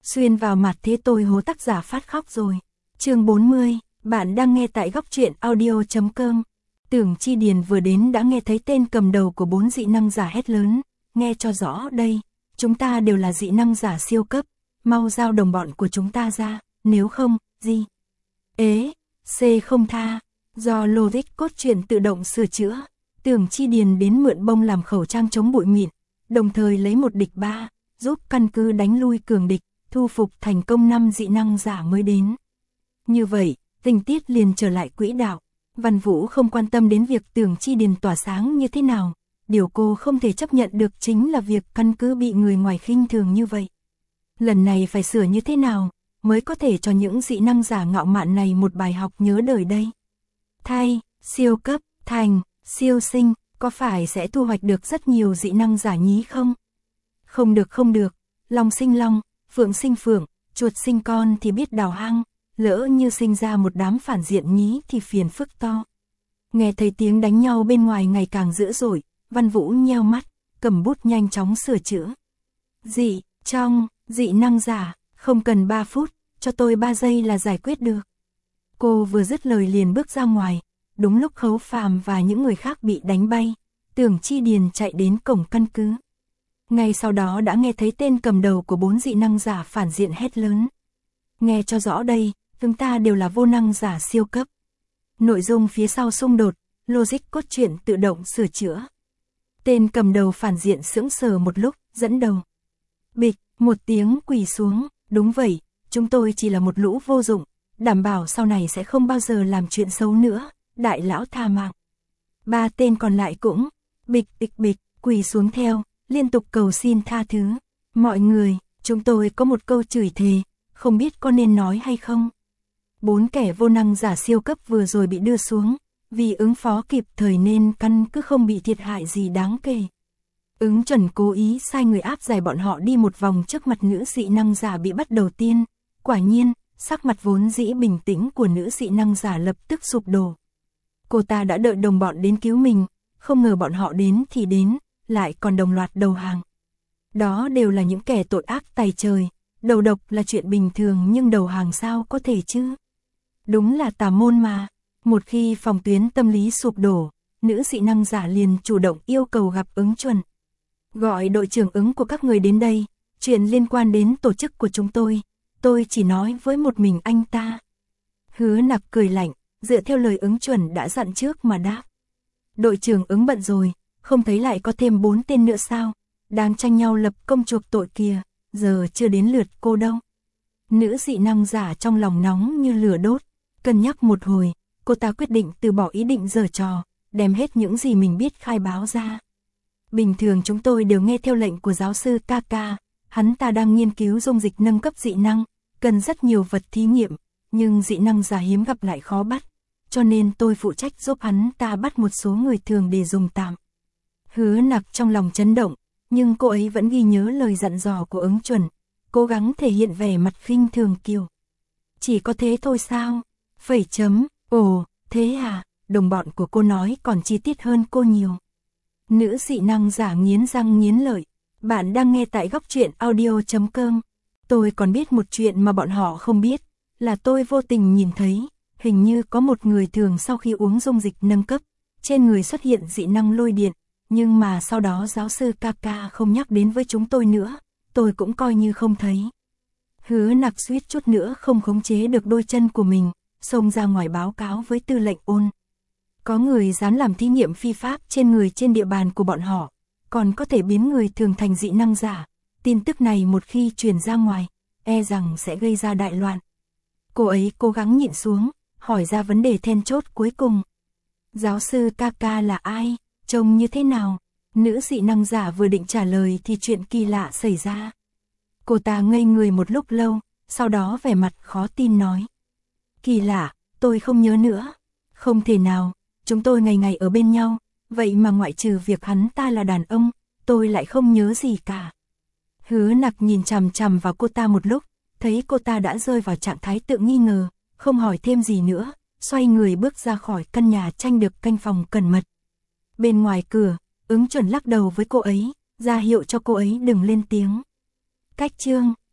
Xuyên vào mặt thế tôi hố tác giả phát khóc rồi. Chương 40, bạn đang nghe tại góc truyện audio.com. Tưởng Chi Điền vừa đến đã nghe thấy tên cầm đầu của 4 dị năng giả hét lớn, nghe cho rõ đây, chúng ta đều là dị năng giả siêu cấp, mau giao đồng bọn của chúng ta ra, nếu không, gì? C không tha, do logic cốt truyện tự động sửa chữa, Tưởng Chi Điền đến mượn bông làm khẩu trang chống bụi mịn, đồng thời lấy 1 địch 3, giúp căn cứ đánh lui cường địch, thu phục thành công 5 dị năng giả mới đến. Như vậy, tình tiết liền trở lại quỹ đạo. Văn Vũ không quan tâm đến việc Tưởng Chi Điền tỏa sáng như thế nào, điều cô không thể chấp nhận được chính là việc căn cứ bị người ngoài khinh thường như vậy. Lần này phải sửa như thế nào, mới có thể cho những dị năng giả ngạo mạn này một bài học nhớ đời đây. Thay, siêu cấp, thành, siêu sinh, có phải sẽ thu hoạch được rất nhiều dị năng giả nhí không? Không được, long sinh long, phượng sinh phượng, chuột sinh con thì biết đào hang, lỡ như sinh ra một đám phản diện nhí thì phiền phức to. Nghe thấy tiếng đánh nhau bên ngoài ngày càng dữ dội, Văn Vũ nheo mắt, cầm bút nhanh chóng sửa chữa. Dị năng giả, không cần 3 phút, cho tôi 3 giây là giải quyết được. Cô vừa dứt lời liền bước ra ngoài, đúng lúc Khấu Phàm và những người khác bị đánh bay, Tưởng Chi Điền chạy đến cổng căn cứ. Ngay sau đó đã nghe thấy tên cầm đầu của 4 dị năng giả phản diện hét lớn. Nghe cho rõ đây, chúng ta đều là vô năng giả siêu cấp. Nội dung phía sau xung đột, logic cốt truyện tự động sửa chữa. Tên cầm đầu phản diện sững sờ một lúc, dẫn đầu. Bịch, một tiếng quỳ xuống, đúng vậy, chúng tôi chỉ là một lũ vô dụng, đảm bảo sau này sẽ không bao giờ làm chuyện xấu nữa, đại lão tha mạng. 3 tên còn lại cũng, bịch, quỳ xuống theo, liên tục cầu xin tha thứ. Mọi người, chúng tôi có một câu chửi thề, không biết có nên nói hay không. 4 kẻ vô năng giả siêu cấp vừa rồi bị đưa xuống, vì ứng phó kịp thời nên căn cứ không bị thiệt hại gì đáng kể. Ứng Chuẩn cố ý sai người áp giải bọn họ đi một vòng trước mặt nữ dị năng giả bị bắt đầu tiên. Quả nhiên, sắc mặt vốn dĩ bình tĩnh của nữ dị năng giả lập tức sụp đổ. Cô ta đã đợi đồng bọn đến cứu mình, không ngờ bọn họ đến thì đến, lại còn đồng loạt đầu hàng. Đó đều là những kẻ tội ác tày trời, đầu độc là chuyện bình thường nhưng đầu hàng sao có thể chứ? Đúng là tà môn mà. Một khi phòng tuyến tâm lý sụp đổ, nữ dị năng giả liền chủ động yêu cầu gặp Ứng Chuẩn. Gọi đội trưởng Ứng của các người đến đây, chuyện liên quan đến tổ chức của chúng tôi chỉ nói với một mình anh ta. Hứa Nặc cười lạnh, dựa theo lời Ứng Chuẩn đã dặn trước mà đáp. Đội trưởng Ứng bận rồi, không thấy lại có thêm 4 tên nữa sao? Đang tranh nhau lập công chuộc tội kìa, giờ chưa đến lượt cô đâu. Nữ dị năng giả trong lòng nóng như lửa đốt, cân nhắc một hồi, cô ta quyết định từ bỏ ý định giở trò, đem hết những gì mình biết khai báo ra. Bình thường chúng tôi đều nghe theo lệnh của giáo sư Kaka, hắn ta đang nghiên cứu dung dịch nâng cấp dị năng, cần rất nhiều vật thí nghiệm, nhưng dị năng giả hiếm gặp lại khó bắt, cho nên tôi phụ trách giúp hắn ta bắt một số người thường để dùng tạm. Hứa Nặc trong lòng chấn động, nhưng cô ấy vẫn ghi nhớ lời dặn dò của Ứng Chuẩn, cố gắng thể hiện vẻ mặt khinh thường kiều. Chỉ có thế thôi sao? Ồ, thế à? Đồng bọn của cô nói còn chi tiết hơn cô nhiều. Nữ dị năng giả nghiến răng nghiến lợi. Bạn đang nghe tại góc truyện audio.com. Tôi còn biết một chuyện mà bọn họ không biết, là tôi vô tình nhìn thấy, hình như có một người thường sau khi uống dung dịch nâng cấp, trên người xuất hiện dị năng lôi điện, nhưng mà sau đó giáo sư Kaka không nhắc đến với chúng tôi nữa, tôi cũng coi như không thấy. Hứa Nặc suýt chút nữa không khống chế được đôi chân của mình, xông ra ngoài báo cáo với tư lệnh Ôn. Có người dám làm thí nghiệm phi pháp trên người trên địa bàn của bọn họ, còn có thể biến người thường thành dị năng giả. Tin tức này một khi truyền ra ngoài, e rằng sẽ gây ra đại loạn. Cô ấy cố gắng nhịn xuống, hỏi ra vấn đề then chốt cuối cùng. Giáo sư Kaka là ai? Trông như thế nào? Nữ dị năng giả vừa định trả lời thì chuyện kỳ lạ xảy ra. Cô ta ngây người một lúc lâu, sau đó vẻ mặt khó tin nói. Kỳ lạ, tôi không nhớ nữa. Không thể nào, chúng tôi ngày ngày ở bên nhau, vậy mà ngoại trừ việc hắn ta là đàn ông, tôi lại không nhớ gì cả. Hứa Nặc nhìn chằm chằm vào cô ta một lúc, thấy cô ta đã rơi vào trạng thái tự nghi ngờ, không hỏi thêm gì nữa, xoay người bước ra khỏi căn nhà tranh được canh phòng cẩn mật. Bên ngoài cửa, Ứng Chuẩn lắc đầu với cô ấy, ra hiệu cho cô ấy đừng lên tiếng. Cách chương